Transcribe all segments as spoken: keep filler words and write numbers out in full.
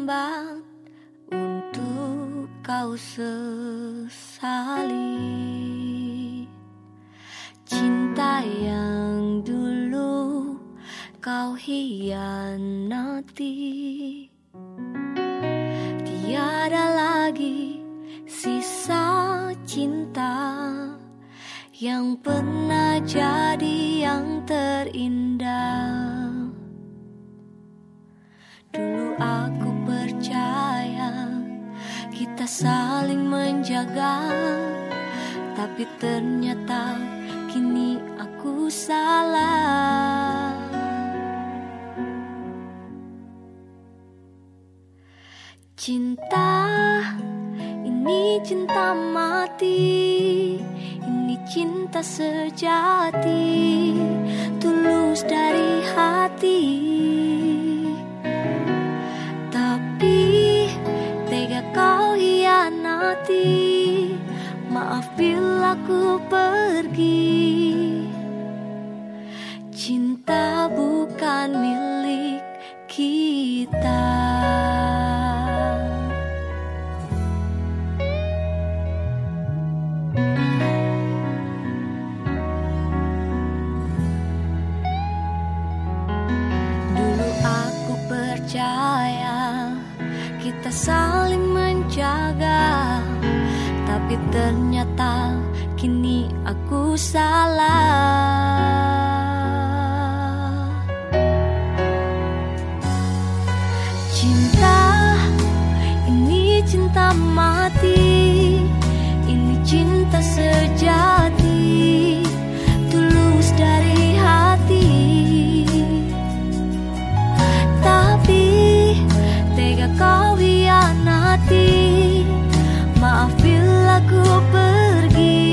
terlambat untuk kau sesali. Cinta yang dulu kau hianati, tiada lagi sisa cinta yang pernah jadi yang terindah. Dulu aku percaya kita saling menjaga, tapi ternyata kini aku salah. Cinta ini cinta mati, ini cinta sejati, tulus dari hati. Tapi tega kau hianati, maaf bila ku pergi. Cinta bukan milik kita. Dulu aku percaya kita saling menjaga, tapi ternyata kini aku salah. Cinta ini cinta mati, ini cinta sejati, tulus dari hati. Tapi tega kau hianati, maaf bila ku pergi.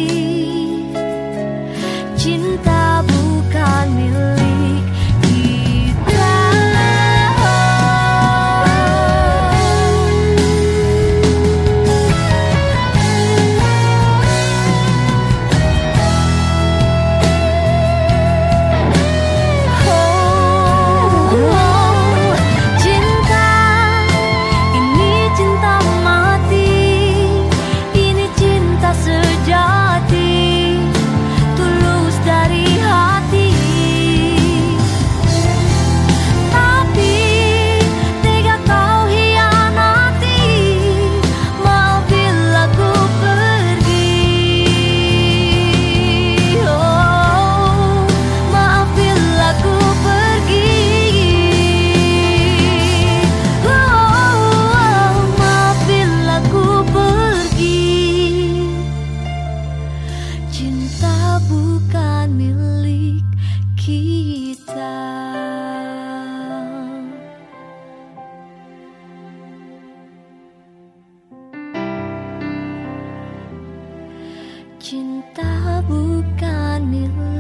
Cinta bukan milik kita. Cinta bukan milik kita. Cinta bukan milik